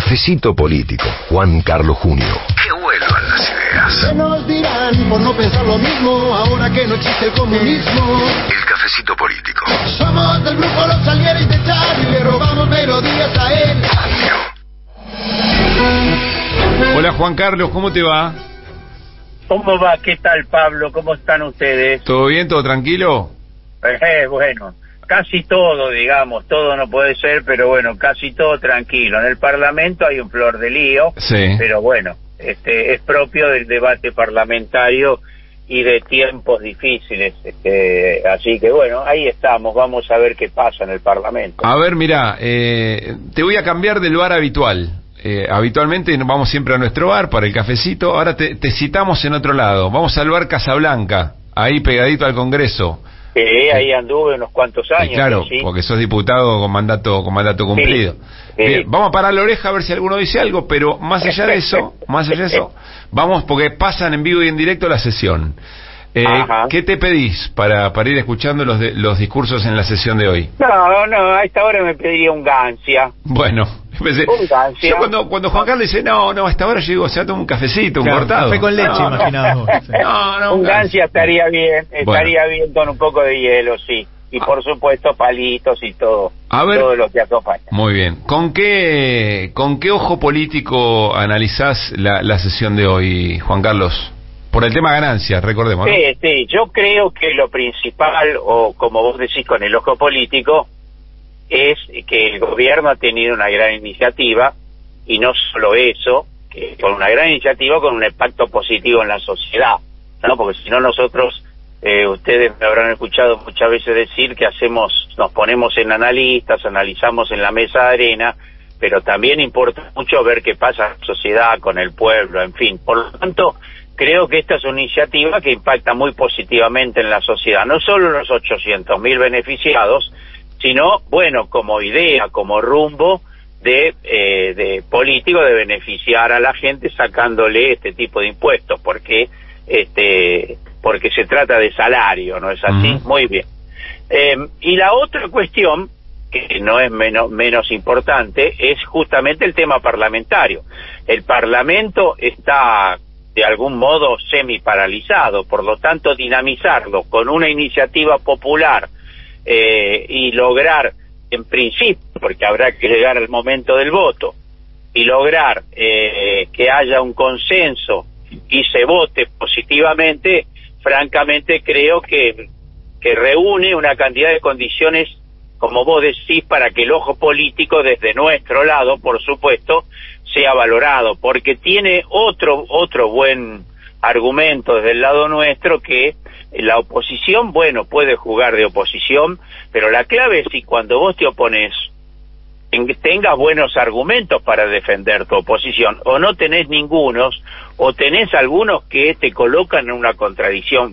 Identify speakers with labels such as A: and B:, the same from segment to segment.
A: Cafecito Político, Juan Carlos Junio. Que vuelvan las ideas.
B: ¿Qué nos dirán por no pensar lo mismo ahora que no existe el comunismo?
A: El Cafecito Político.
B: Somos del grupo Los Salieres de Charlie y le robamos melodías a él.
C: Hola Juan Carlos, ¿cómo te va?
D: ¿Cómo va? ¿Qué tal, Pablo? ¿Cómo están ustedes?
C: ¿Todo bien? ¿Todo tranquilo?
D: Bueno, casi todo, digamos, todo no puede ser, pero bueno, casi todo tranquilo. En el Parlamento hay un flor de lío,
C: sí,
D: pero bueno, es propio del debate parlamentario y de tiempos difíciles, así que bueno, ahí estamos, vamos a ver qué pasa en el Parlamento.
C: A ver, mirá, te voy a cambiar del bar habitual. Habitualmente vamos siempre a nuestro bar para el cafecito, ahora te citamos en otro lado, vamos al bar Casablanca, ahí pegadito al Congreso.
D: Ahí anduve unos cuantos años.
C: Claro,
D: ¿sí?
C: Porque sos diputado con mandato cumplido.
D: Sí.
C: Bien, vamos a parar la oreja a ver si alguno dice algo, pero más allá de eso, vamos porque pasan en vivo y en directo la sesión. ¿Qué te pedís para ir escuchando los discursos en la sesión de hoy?
D: No, a esta hora me pediría un Gancia.
C: Bueno,
D: un Gancia.
C: Yo cuando Juan Carlos dice, no, a esta hora llego, se va a tomar un cafecito, un cortado.
E: Café con leche, imaginaba vos.
C: No,
D: un Gancia estaría bien, bien con un poco de hielo, sí. Y por supuesto palitos y todo, todo lo que acompaña.
C: Muy bien. ¿Con qué ojo político analizás la sesión de hoy, Juan Carlos? Por el tema ganancias, recordemos, ¿no?
D: Sí, yo creo que lo principal, o como vos decís con el ojo político, es que el gobierno ha tenido una gran iniciativa, y no solo eso, que con una gran iniciativa, con un impacto positivo en la sociedad, ¿no? Porque si no nosotros, ustedes me habrán escuchado muchas veces decir que nos ponemos en analistas, analizamos en la mesa de arena, pero también importa mucho ver qué pasa en la sociedad, con el pueblo, en fin. Por lo tanto, creo que esta es una iniciativa que impacta muy positivamente en la sociedad, no solo los 800.000 beneficiados, sino, bueno, como idea, como rumbo de político de beneficiar a la gente sacándole este tipo de impuestos, porque se trata de salario, ¿no es así? Muy bien. Y la otra cuestión, que no es menos importante, es justamente el tema parlamentario. El Parlamento está de algún modo semi-paralizado, por lo tanto dinamizarlo con una iniciativa popular y lograr, en principio, porque habrá que llegar al momento del voto, y lograr que haya un consenso y se vote positivamente, francamente creo que reúne una cantidad de condiciones, como vos decís, para que el ojo político desde nuestro lado, por supuesto, sea valorado, porque tiene otro buen argumento desde el lado nuestro, que la oposición, bueno, puede jugar de oposición, pero la clave es si cuando vos te opones tengas buenos argumentos para defender tu oposición, o no tenés ningunos, o tenés algunos que te colocan en una contradicción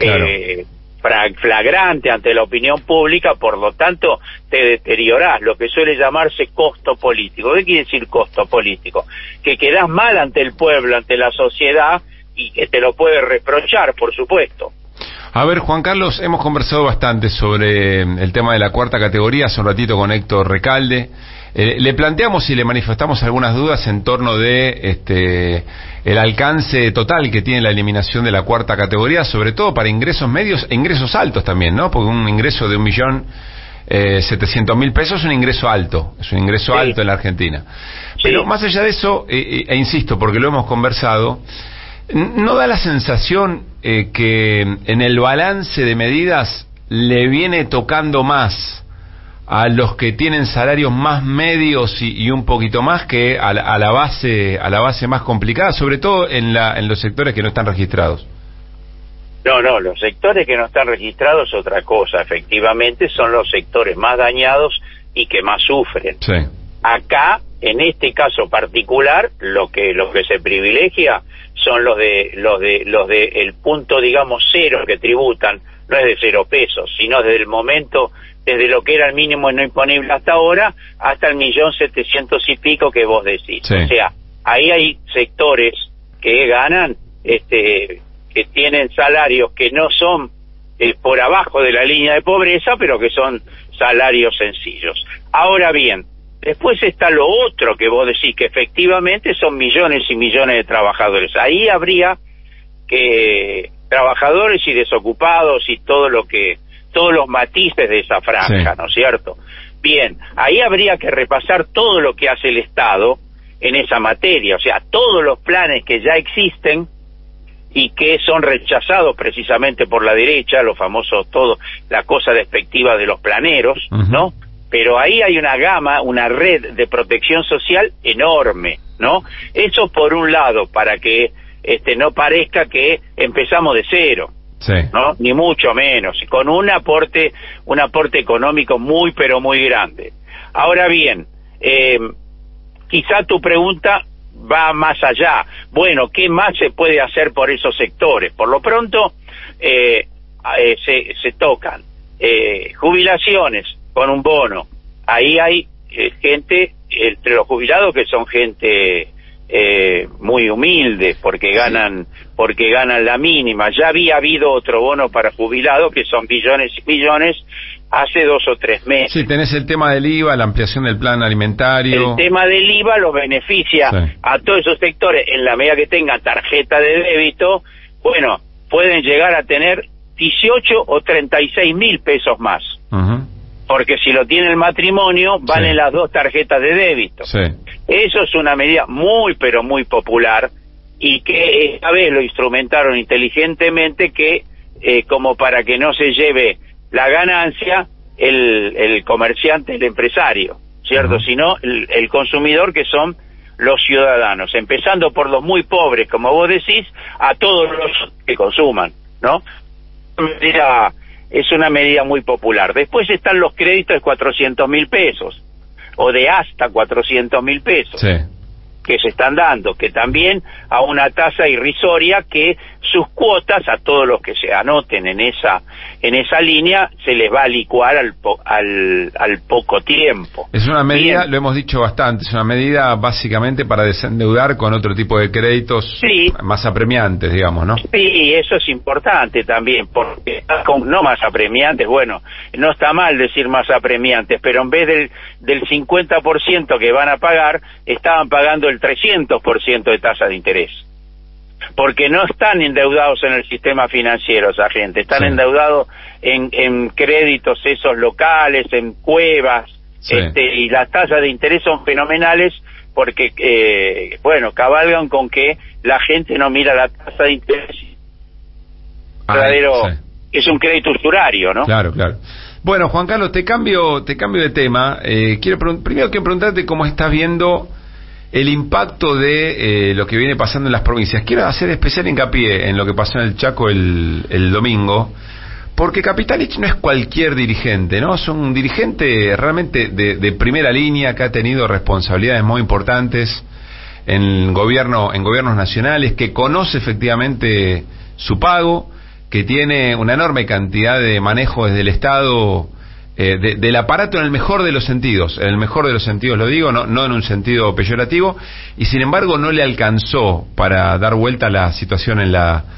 D: flagrante ante la opinión pública, por lo tanto te deteriorás, lo que suele llamarse costo político. ¿Qué quiere decir costo político? Que quedás mal ante el pueblo, ante la sociedad, y que te lo puede reprochar, por supuesto.
C: A ver, Juan Carlos, hemos conversado bastante sobre el tema de la cuarta categoría, hace un ratito con Héctor Recalde. Le planteamos y le manifestamos algunas dudas en torno de el alcance total que tiene la eliminación de la cuarta categoría, sobre todo para ingresos medios e ingresos altos también, ¿no? Porque un ingreso de 1.700.000 pesos es un ingreso alto, alto en la Argentina. Sí. Pero más allá de eso, insisto, porque lo hemos conversado, ¿no da la sensación que en el balance de medidas le viene tocando más a los que tienen salarios más medios y un poquito más que a la base más complicada, sobre todo en los sectores que no están registrados?
D: No, los sectores que no están registrados es otra cosa, efectivamente son los sectores más dañados y que más sufren. Sí. Acá, en este caso particular, lo que se privilegia son los de el punto, digamos, cero que tributan, no es de 0 pesos, sino desde el momento, desde lo que era el mínimo no imponible hasta ahora, hasta el 1.700.000 y pico que vos decís. Sí. O sea, ahí hay sectores que ganan, que tienen salarios que no son por abajo de la línea de pobreza, pero que son salarios sencillos. Ahora bien, Después está lo otro que vos decís, que efectivamente son millones y millones de trabajadores. Ahí habría que trabajadores y desocupados y todos los matices de esa franja, sí, ¿no es cierto? Bien, ahí habría que repasar todo lo que hace el Estado en esa materia, o sea, todos los planes que ya existen y que son rechazados precisamente por la derecha, los famosos, la cosa despectiva de los planeros, ¿no? Pero ahí hay una gama, una red de protección social enorme, ¿no? Eso por un lado, para que no parezca que empezamos de cero, sí, ¿no? Ni mucho menos, con un aporte económico muy, pero muy grande. Ahora bien, quizá tu pregunta va más allá. Bueno, ¿qué más se puede hacer por esos sectores? Por lo pronto, se tocan jubilaciones con un bono. Ahí hay gente entre los jubilados que son gente muy humilde porque ganan la mínima. Ya había habido otro bono para jubilados que son billones y millones hace 2 o 3 meses.
C: Sí, tenés el tema del IVA, la ampliación del plan alimentario.
D: El tema del IVA los beneficia, sí, a todos esos sectores en la medida que tengan tarjeta de débito. Bueno, pueden llegar a tener 18 o 36 mil pesos más. Porque si lo tiene el matrimonio, valen, sí, las 2 tarjetas de débito. Sí. Eso es una medida muy, pero muy popular y que esta vez lo instrumentaron inteligentemente como para que no se lleve la ganancia el comerciante, el empresario, ¿cierto? Sino el consumidor, que son los ciudadanos, empezando por los muy pobres, como vos decís, a todos los que consuman, ¿no? Es una medida muy popular. Después están los créditos de 400.000 pesos, o de hasta 400.000 pesos, sí, que se están dando, que también a una tasa irrisoria, que sus cuotas a todos los que se anoten en esa línea se les va a licuar al poco tiempo.
C: Es una medida,
D: bien,
C: lo hemos dicho bastante, es una medida básicamente para desendeudar con otro tipo de créditos, sí, más apremiantes, digamos, ¿no?
D: Sí, eso es importante también, porque no más apremiantes, bueno, no está mal decir más apremiantes, pero en vez del 50% que van a pagar, estaban pagando el 300% de tasa de interés. Porque no están endeudados en el sistema financiero esa gente, están, sí, endeudados en créditos esos locales, en cuevas, sí, y las tasas de interés son fenomenales porque, cabalgan con que la gente no mira la tasa de interés. Verdadero, sí, es un crédito usurario, ¿no?
C: Claro, claro. Bueno, Juan Carlos, te cambio de tema. Primero quiero preguntarte cómo estás viendo el impacto de lo que viene pasando en las provincias. Quiero hacer especial hincapié en lo que pasó en el Chaco el domingo, porque Capitanich no es cualquier dirigente, ¿no? Es un dirigente realmente de primera línea, que ha tenido responsabilidades muy importantes en gobiernos nacionales, que conoce efectivamente su pago, que tiene una enorme cantidad de manejo desde el Estado, del aparato, en el mejor de los sentidos lo digo, no en un sentido peyorativo, y sin embargo no le alcanzó para dar vuelta a la situación en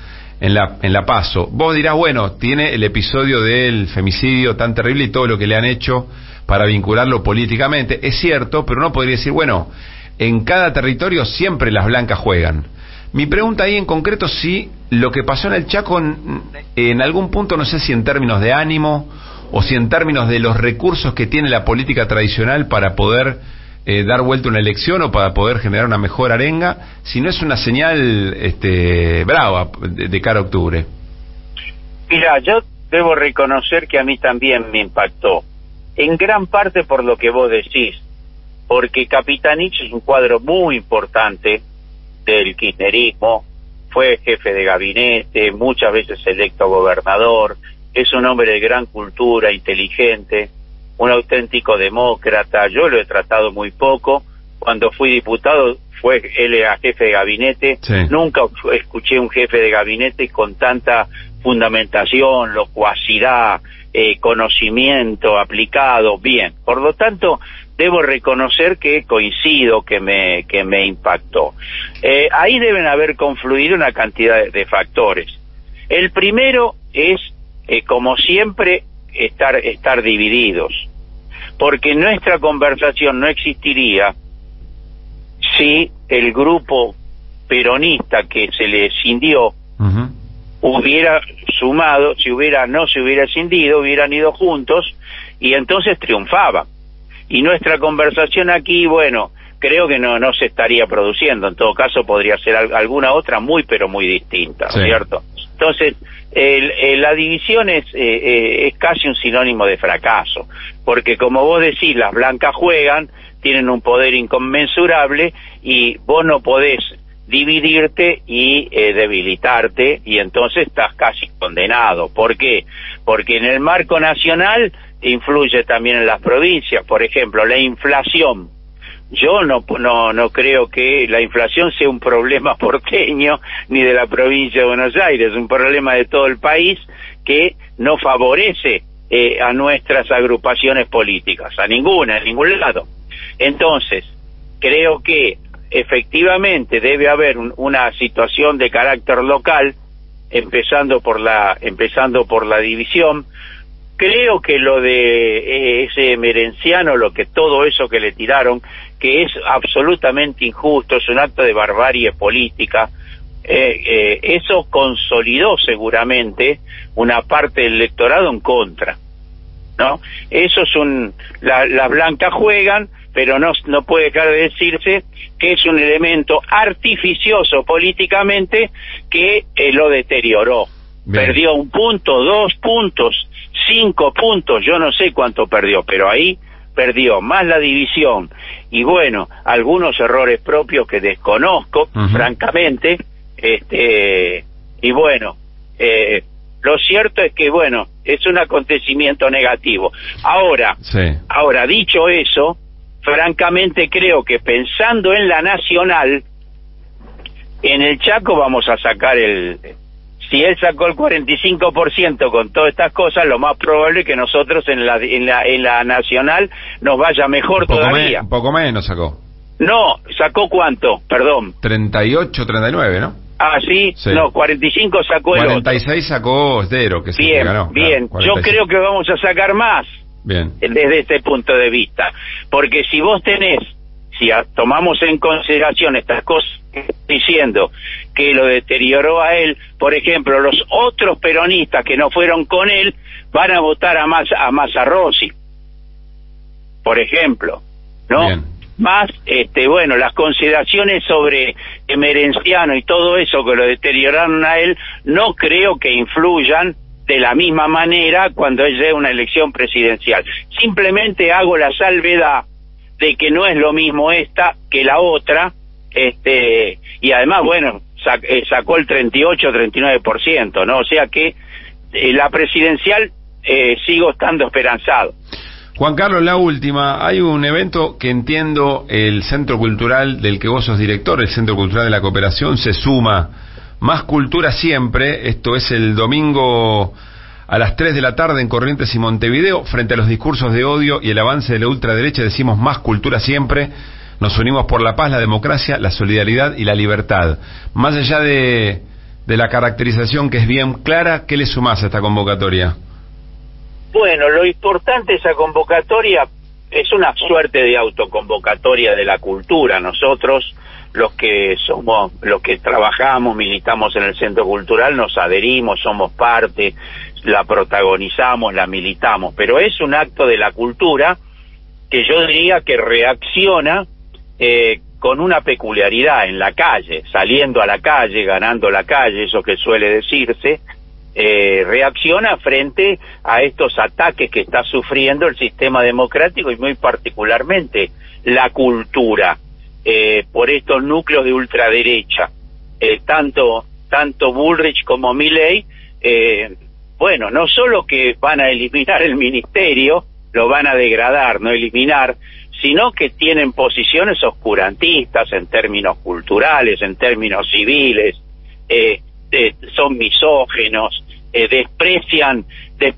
C: la PASO. Vos dirás, bueno, tiene el episodio del femicidio tan terrible y todo lo que le han hecho para vincularlo políticamente, es cierto, pero uno podría decir, bueno, en cada territorio siempre las blancas juegan. Mi pregunta ahí en concreto, si lo que pasó en el Chaco en algún punto, no sé si en términos de ánimo o si en términos de los recursos que tiene la política tradicional para poder dar vuelta a una elección o para poder generar una mejor arenga, si no es una señal brava de cara a octubre.
D: Mira, yo debo reconocer que a mí también me impactó, en gran parte por lo que vos decís, porque Capitanich es un cuadro muy importante del kirchnerismo, fue jefe de gabinete, muchas veces electo gobernador, es un hombre de gran cultura, inteligente, un auténtico demócrata. Yo lo he tratado muy poco. Cuando fui diputado, él era jefe de gabinete. Sí. Nunca escuché un jefe de gabinete con tanta fundamentación, locuacidad, conocimiento aplicado. Bien, por lo tanto, debo reconocer que coincido, que me impactó. Ahí deben haber confluido una cantidad de factores. El primero es, como siempre, estar divididos, porque nuestra conversación no existiría si el grupo peronista que se le escindió hubiera sumado, no se hubiera escindido, hubieran ido juntos y entonces triunfaba. Y nuestra conversación aquí, bueno, creo que no se estaría produciendo. En todo caso podría ser alguna otra pero muy distinta,
C: sí.
D: ¿Cierto? Entonces la división es casi un sinónimo de fracaso, porque como vos decís, las blancas juegan, tienen un poder inconmensurable y vos no podés dividirte y debilitarte, y entonces estás casi condenado. ¿Por qué? Porque en el marco nacional influye también en las provincias. Por ejemplo, la inflación. Yo no creo que la inflación sea un problema porteño ni de la provincia de Buenos Aires, es un problema de todo el país que no favorece a nuestras agrupaciones políticas, en ningún lado. Entonces, creo que efectivamente debe haber una situación de carácter local, empezando por la división. Creo que lo de ese Merenciano, todo eso que le tiraron, que es absolutamente injusto, es un acto de barbarie política, eso consolidó seguramente una parte del electorado en contra, ¿no? Eso es las blancas juegan, pero no puede dejar de decirse que es un elemento artificioso políticamente que lo deterioró. Bien. Perdió 1 punto, 2 puntos, 5 puntos, yo no sé cuánto perdió, pero ahí perdió, más la división, y bueno, algunos errores propios que desconozco, francamente, y bueno, lo cierto es que, bueno, es un acontecimiento negativo. Ahora, dicho eso, francamente creo que pensando en la nacional, en el Chaco vamos a sacar si él sacó el 45% con todas estas cosas, lo más probable es que nosotros en la nacional nos vaya mejor todavía.
C: Un poco menos sacó.
D: No, ¿sacó cuánto? Perdón.
C: 38, 39, ¿no?
D: Ah, ¿sí? No, 45 sacó
C: 46
D: el otro.
C: Sacó Esdero, que se ganó.
D: Bien,
C: claro,
D: yo creo que vamos a sacar más.
C: Bien.
D: Desde este punto de vista. Porque si vos si tomamos en consideración estas cosas que estoy diciendo, que lo deterioró a él, por ejemplo, los otros peronistas que no fueron con él van a votar a Massa Rossi, por ejemplo, ¿no?
C: Bien.
D: Más, bueno, las consideraciones sobre Merenciano y todo eso que lo deterioraron a él, no creo que influyan de la misma manera cuando llegue una elección presidencial. Simplemente hago la salvedad de que no es lo mismo esta que la otra, y además, bueno, sacó el 38-39%, ¿no? O sea que la presidencial sigo estando esperanzado.
C: Juan Carlos, la última. Hay un evento que entiendo el Centro Cultural del que vos sos director, el Centro Cultural de la Cooperación, se suma Más Cultura Siempre. Esto es el domingo a las 3 de la tarde en Corrientes y Montevideo. Frente a los discursos de odio y el avance de la ultraderecha decimos Más Cultura Siempre. Nos unimos por la paz, la democracia, la solidaridad y la libertad. Más allá de la caracterización que es bien clara, ¿qué le sumás a esta convocatoria?
D: Bueno, lo importante de esa convocatoria es una suerte de autoconvocatoria de la cultura. Nosotros, los que trabajamos, militamos en el Centro Cultural, nos adherimos, somos parte, la protagonizamos, la militamos, pero es un acto de la cultura que yo diría que reacciona con una peculiaridad en la calle, saliendo a la calle, ganando la calle, eso que suele decirse, reacciona frente a estos ataques que está sufriendo el sistema democrático y muy particularmente la cultura, por estos núcleos de ultraderecha, tanto Bullrich como Milei, bueno, no solo que van a eliminar el ministerio, lo van a degradar, no eliminar, sino que tienen posiciones oscurantistas en términos culturales, en términos civiles, son misóginos, desprecian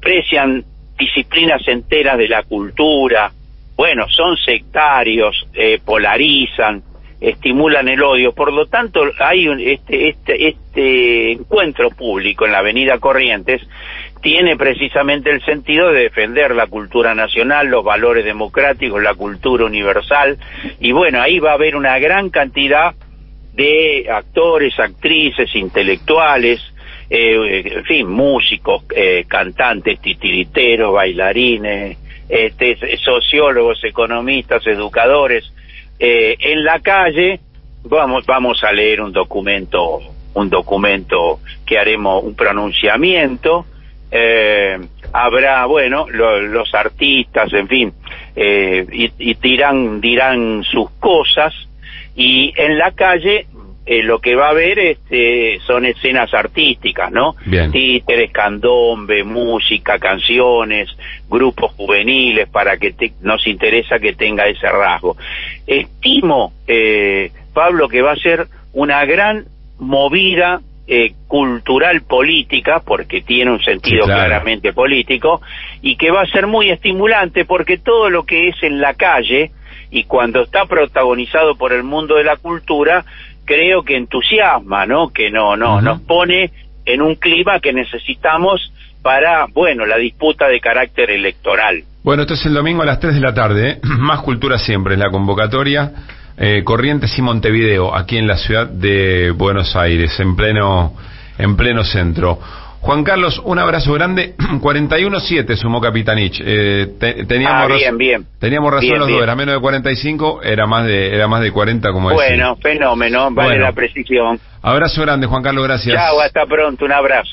D: disciplinas enteras de la cultura, bueno, son sectarios, polarizan, estimulan el odio. Por lo tanto, hay este encuentro público en la Avenida Corrientes tiene precisamente el sentido de defender la cultura nacional, los valores democráticos, la cultura universal, y bueno, ahí va a haber una gran cantidad de actores, actrices, intelectuales, en fin, músicos, cantantes, titiriteros, bailarines, sociólogos, economistas, educadores, en la calle. Vamos a leer un documento que haremos un pronunciamiento, habrá, bueno, los artistas, en fin, y dirán sus cosas, y en la calle lo que va a haber son escenas artísticas, ¿no?
C: Bien.
D: Títeres, candombe, música, canciones, grupos juveniles, para que nos interesa que tenga ese rasgo. Estimo, Pablo, que va a ser una gran movida cultural política, porque tiene un sentido
C: sí, claro,
D: claramente político, y que va a ser muy estimulante, porque todo lo que es en la calle, y cuando está protagonizado por el mundo de la cultura, creo que entusiasma, ¿no? Que nos pone en un clima que necesitamos para, bueno, la disputa de carácter electoral.
C: Bueno, esto es el domingo a las 3 de la tarde, ¿eh? Más Cultura Siempre es la convocatoria. Corrientes y Montevideo, aquí en la ciudad de Buenos Aires, en pleno centro. Juan Carlos, un abrazo grande. 41-7 sumó Capitanich. Teníamos razón
D: bien,
C: los dos, era menos de 45, era más de 40, como decía.
D: Bueno, fenómeno, vale la precisión.
C: Abrazo grande, Juan Carlos, gracias.
D: Chao, hasta pronto, un abrazo.